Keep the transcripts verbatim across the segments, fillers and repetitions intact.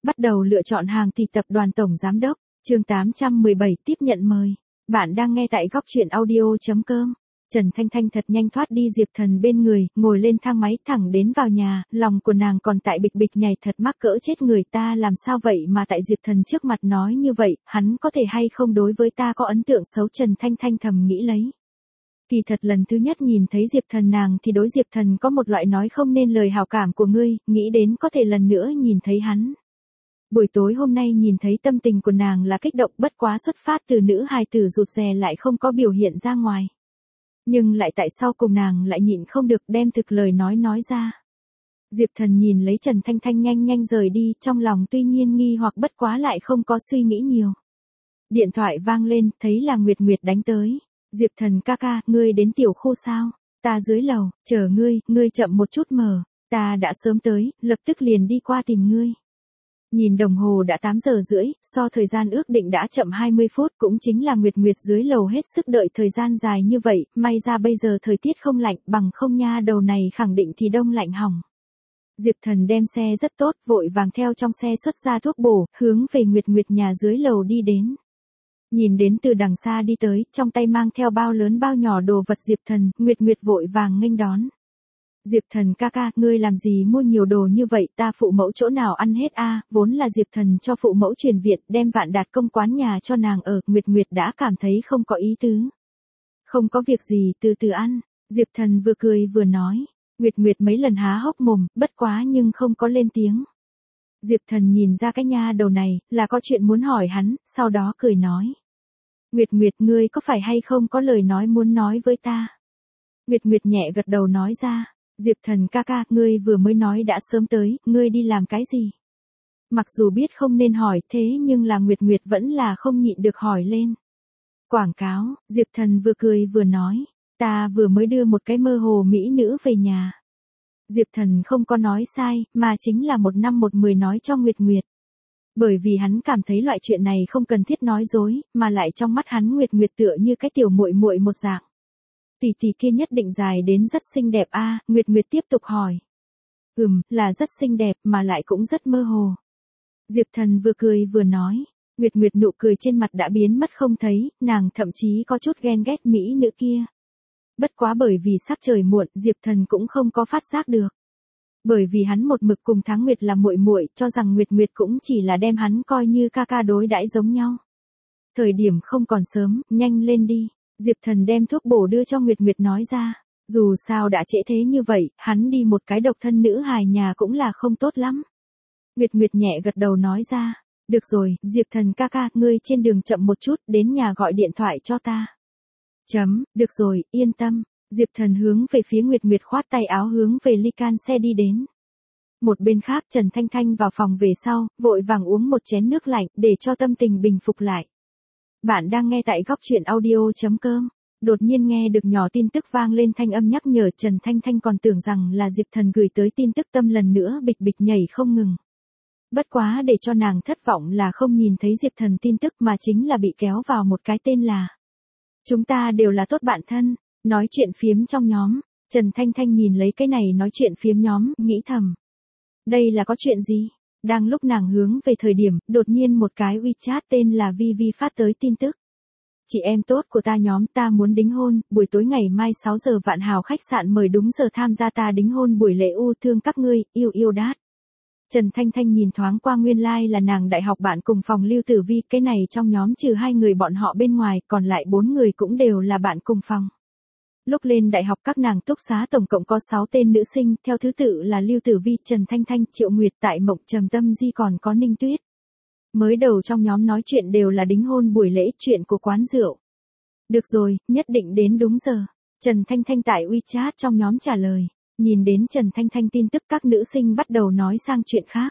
Bắt đầu lựa chọn hàng thì tập đoàn tổng giám đốc, chương tám trăm mười bảy tiếp nhận mời. Bạn đang nghe tại góc truyện audio chấm com. Trần Thanh Thanh thật nhanh thoát đi Diệp Thần bên người, ngồi lên thang máy thẳng đến vào nhà, lòng của nàng còn tại bịch bịch nhảy thật mắc cỡ chết người ta làm sao vậy mà tại Diệp Thần trước mặt nói như vậy, hắn có thể hay không đối với ta có ấn tượng xấu Trần Thanh Thanh thầm nghĩ lấy. Kỳ thật lần thứ nhất nhìn thấy Diệp Thần nàng thì đối Diệp Thần có một loại nói không nên lời hảo cảm của ngươi, nghĩ đến có thể lần nữa nhìn thấy hắn. Buổi tối hôm nay nhìn thấy tâm tình của nàng là kích động bất quá xuất phát từ nữ hài tử rụt rè lại không có biểu hiện ra ngoài. Nhưng lại tại sao cùng nàng lại nhịn không được đem thực lời nói nói ra. Diệp Thần nhìn lấy Trần Thanh Thanh nhanh nhanh rời đi, trong lòng tuy nhiên nghi hoặc bất quá lại không có suy nghĩ nhiều. Điện thoại vang lên, thấy là Nguyệt Nguyệt đánh tới. Diệp Thần ca ca, ngươi đến tiểu khu sao? Ta dưới lầu, chờ ngươi, ngươi chậm một chút mở, ta đã sớm tới, lập tức liền đi qua tìm ngươi. Nhìn đồng hồ đã tám giờ rưỡi, so thời gian ước định đã chậm hai mươi phút, cũng chính là Nguyệt Nguyệt dưới lầu hết sức đợi thời gian dài như vậy, may ra bây giờ thời tiết không lạnh, bằng không nha đầu này khẳng định thì đông lạnh hỏng. Diệp Thần đem xe rất tốt, vội vàng theo trong xe xuất ra thuốc bổ, hướng về Nguyệt Nguyệt nhà dưới lầu đi đến. Nhìn đến từ đằng xa đi tới, trong tay mang theo bao lớn bao nhỏ đồ vật Diệp Thần, Nguyệt Nguyệt vội vàng nghênh đón. Diệp Thần ca ca, ngươi làm gì mua nhiều đồ như vậy, ta phụ mẫu chỗ nào ăn hết a? Vốn là Diệp Thần cho phụ mẫu chuyển viện, đem Vạn Đạt công quán nhà cho nàng ở, Nguyệt Nguyệt đã cảm thấy không có ý tứ. Không có việc gì, từ từ ăn, Diệp Thần vừa cười vừa nói. Nguyệt Nguyệt mấy lần há hốc mồm, bất quá nhưng không có lên tiếng. Diệp Thần nhìn ra cái nha đầu này, là có chuyện muốn hỏi hắn, sau đó cười nói. Nguyệt Nguyệt, ngươi có phải hay không có lời nói muốn nói với ta? Nguyệt Nguyệt nhẹ gật đầu nói ra. Diệp Thần ca ca, ngươi vừa mới nói đã sớm tới, ngươi đi làm cái gì? Mặc dù biết không nên hỏi thế nhưng là Nguyệt Nguyệt vẫn là không nhịn được hỏi lên. Quảng cáo, Diệp Thần vừa cười vừa nói, ta vừa mới đưa một cái mơ hồ mỹ nữ về nhà. Diệp Thần không có nói sai, mà chính là một năm một mười nói cho Nguyệt Nguyệt. Bởi vì hắn cảm thấy loại chuyện này không cần thiết nói dối, mà lại trong mắt hắn Nguyệt Nguyệt tựa như cái tiểu muội muội một dạng. Tỷ tỷ kia nhất định dài đến rất xinh đẹp a, à, Nguyệt Nguyệt tiếp tục hỏi. Ừm, là rất xinh đẹp mà lại cũng rất mơ hồ. Diệp Thần vừa cười vừa nói, Nguyệt Nguyệt nụ cười trên mặt đã biến mất không thấy, nàng thậm chí có chút ghen ghét mỹ nữ kia. Bất quá bởi vì sắc trời muộn, Diệp Thần cũng không có phát giác được. Bởi vì hắn một mực cùng Tháng Nguyệt là muội muội, cho rằng Nguyệt Nguyệt cũng chỉ là đem hắn coi như ca ca đối đãi giống nhau. Thời điểm không còn sớm, nhanh lên đi. Diệp Thần đem thuốc bổ đưa cho Nguyệt Nguyệt nói ra, dù sao đã trễ thế như vậy, hắn đi một cái độc thân nữ hài nhà cũng là không tốt lắm. Nguyệt Nguyệt nhẹ gật đầu nói ra, được rồi, Diệp Thần ca ca, ngươi trên đường chậm một chút, đến nhà gọi điện thoại cho ta. Chấm, được rồi, yên tâm. Diệp Thần hướng về phía Nguyệt Nguyệt khoát tay áo hướng về ly can xe đi đến. Một bên khác Trần Thanh Thanh vào phòng về sau, vội vàng uống một chén nước lạnh để cho tâm tình bình phục lại. Bạn đang nghe tại góc truyện audio chấm com. Đột nhiên nghe được nhỏ tin tức vang lên thanh âm nhắc nhở Trần Thanh Thanh còn tưởng rằng là Diệp Thần gửi tới tin tức tâm lần nữa bịch bịch nhảy không ngừng. Bất quá để cho nàng thất vọng là không nhìn thấy Diệp Thần tin tức mà chính là bị kéo vào một cái tên là chúng ta đều là tốt bạn thân, nói chuyện phiếm trong nhóm. Trần Thanh Thanh nhìn lấy cái này nói chuyện phiếm nhóm, nghĩ thầm. Đây là có chuyện gì? Đang lúc nàng hướng về thời điểm, đột nhiên một cái WeChat tên là Vi Vi phát tới tin tức. Chị em tốt của ta nhóm, ta muốn đính hôn, buổi tối ngày mai sáu giờ Vạn Hào khách sạn mời đúng giờ tham gia ta đính hôn buổi lễ u thương các ngươi, yêu yêu đát. Trần Thanh Thanh nhìn thoáng qua nguyên lai like là nàng đại học bạn cùng phòng Lưu Tử Vi, cái này trong nhóm trừ hai người bọn họ bên ngoài, còn lại bốn người cũng đều là bạn cùng phòng. Lúc lên đại học các nàng túc xá tổng cộng có sáu tên nữ sinh, theo thứ tự là Lưu Tử Vi, Trần Thanh Thanh, Triệu Nguyệt, Tại Mộng, Trầm Tâm Di còn có Ninh Tuyết. Mới đầu trong nhóm nói chuyện đều là đính hôn buổi lễ, chuyện của quán rượu. Được rồi, nhất định đến đúng giờ. Trần Thanh Thanh tại WeChat trong nhóm trả lời. Nhìn đến Trần Thanh Thanh tin tức các nữ sinh bắt đầu nói sang chuyện khác.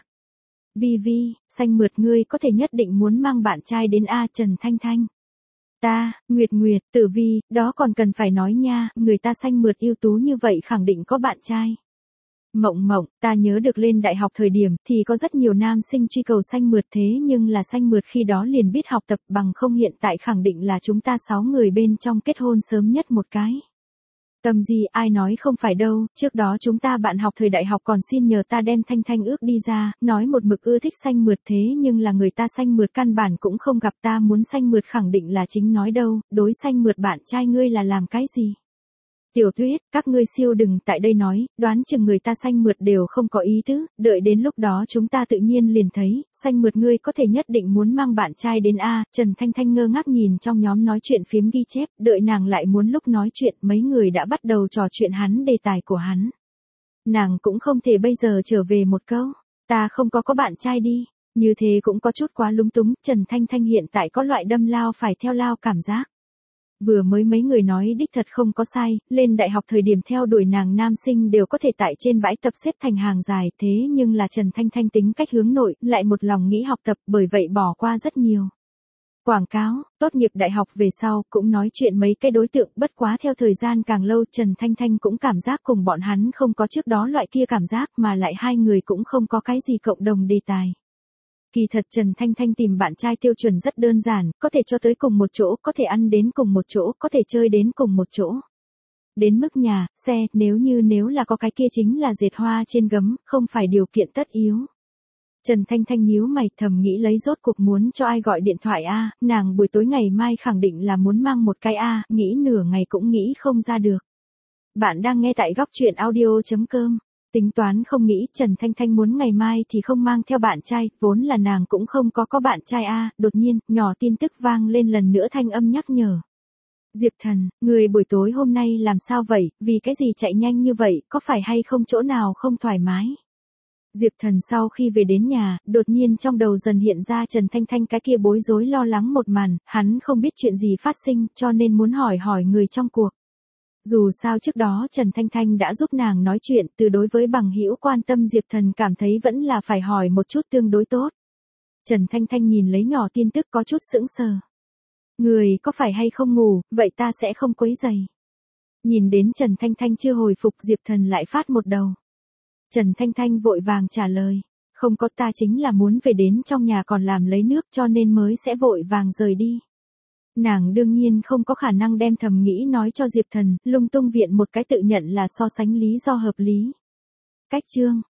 Vi Vi, xanh mượt ngươi có thể nhất định muốn mang bạn trai đến A Trần Thanh Thanh. Ta, Nguyệt Nguyệt, Tử Vi, đó còn cần phải nói nha, người ta xanh mượt ưu tú như vậy khẳng định có bạn trai. Mộng Mộng, ta nhớ được lên đại học thời điểm thì có rất nhiều nam sinh truy cầu xanh mượt thế nhưng là xanh mượt khi đó liền biết học tập bằng không hiện tại khẳng định là chúng ta sáu người bên trong kết hôn sớm nhất một cái. Tâm gì, ai nói không phải đâu, trước đó chúng ta bạn học thời đại học còn xin nhờ ta đem Thanh Thanh ước đi ra, nói một mực ưa thích xanh mượt thế nhưng là người ta xanh mượt căn bản cũng không gặp ta muốn xanh mượt khẳng định là chính nói đâu, đối xanh mượt bạn trai ngươi là làm cái gì? Tiểu Tuyết, các ngươi siêu đừng tại đây nói, đoán chừng người ta xanh mượt đều không có ý tứ, đợi đến lúc đó chúng ta tự nhiên liền thấy, xanh mượt ngươi có thể nhất định muốn mang bạn trai đến A, Trần Thanh Thanh ngơ ngác nhìn trong nhóm nói chuyện phiếm ghi chép, đợi nàng lại muốn lúc nói chuyện, mấy người đã bắt đầu trò chuyện hắn đề tài của hắn. Nàng cũng không thể bây giờ trở về một câu, ta không có có bạn trai đi, như thế cũng có chút quá lung túng, Trần Thanh Thanh hiện tại có loại đâm lao phải theo lao cảm giác. Vừa mới mấy người nói đích thật không có sai, lên đại học thời điểm theo đuổi nàng nam sinh đều có thể tại trên bãi tập xếp thành hàng dài thế nhưng là Trần Thanh Thanh tính cách hướng nội, lại một lòng nghĩ học tập bởi vậy bỏ qua rất nhiều. Quảng cáo, tốt nghiệp đại học về sau cũng nói chuyện mấy cái đối tượng bất quá theo thời gian càng lâu Trần Thanh Thanh cũng cảm giác cùng bọn hắn không có trước đó loại kia cảm giác mà lại hai người cũng không có cái gì cộng đồng đề tài. Kỳ thật Trần Thanh Thanh tìm bạn trai tiêu chuẩn rất đơn giản, có thể cho tới cùng một chỗ, có thể ăn đến cùng một chỗ, có thể chơi đến cùng một chỗ. Đến mức nhà, xe, nếu như nếu là có cái kia chính là dệt hoa trên gấm, không phải điều kiện tất yếu. Trần Thanh Thanh nhíu mày thầm nghĩ lấy rốt cuộc muốn cho ai gọi điện thoại a, nàng buổi tối ngày mai khẳng định là muốn mang một cái a, nghĩ nửa ngày cũng nghĩ không ra được. Bạn đang nghe tại góc truyện audio chấm com. Tính toán không nghĩ Trần Thanh Thanh muốn ngày mai thì không mang theo bạn trai, vốn là nàng cũng không có có bạn trai a, đột nhiên, nhỏ tin tức vang lên lần nữa thanh âm nhắc nhở. Diệp Thần, người buổi tối hôm nay làm sao vậy, vì cái gì chạy nhanh như vậy, có phải hay không chỗ nào không thoải mái? Diệp Thần sau khi về đến nhà, đột nhiên trong đầu dần hiện ra Trần Thanh Thanh cái kia bối rối lo lắng một màn, hắn không biết chuyện gì phát sinh cho nên muốn hỏi hỏi người trong cuộc. Dù sao trước đó Trần Thanh Thanh đã giúp nàng nói chuyện, từ đối với bằng hữu quan tâm Diệp Thần cảm thấy vẫn là phải hỏi một chút tương đối tốt. Trần Thanh Thanh nhìn lấy nhỏ tin tức có chút sững sờ. Người có phải hay không ngủ, vậy ta sẽ không quấy rầy. Nhìn đến Trần Thanh Thanh chưa hồi phục Diệp Thần lại phát một đầu. Trần Thanh Thanh vội vàng trả lời, không có ta chính là muốn về đến trong nhà còn làm lấy nước cho nên mới sẽ vội vàng rời đi. Nàng đương nhiên không có khả năng đem thầm nghĩ nói cho Diệp Thần, lung tung viện một cái tự nhận là so sánh lý do hợp lý. Cách chương,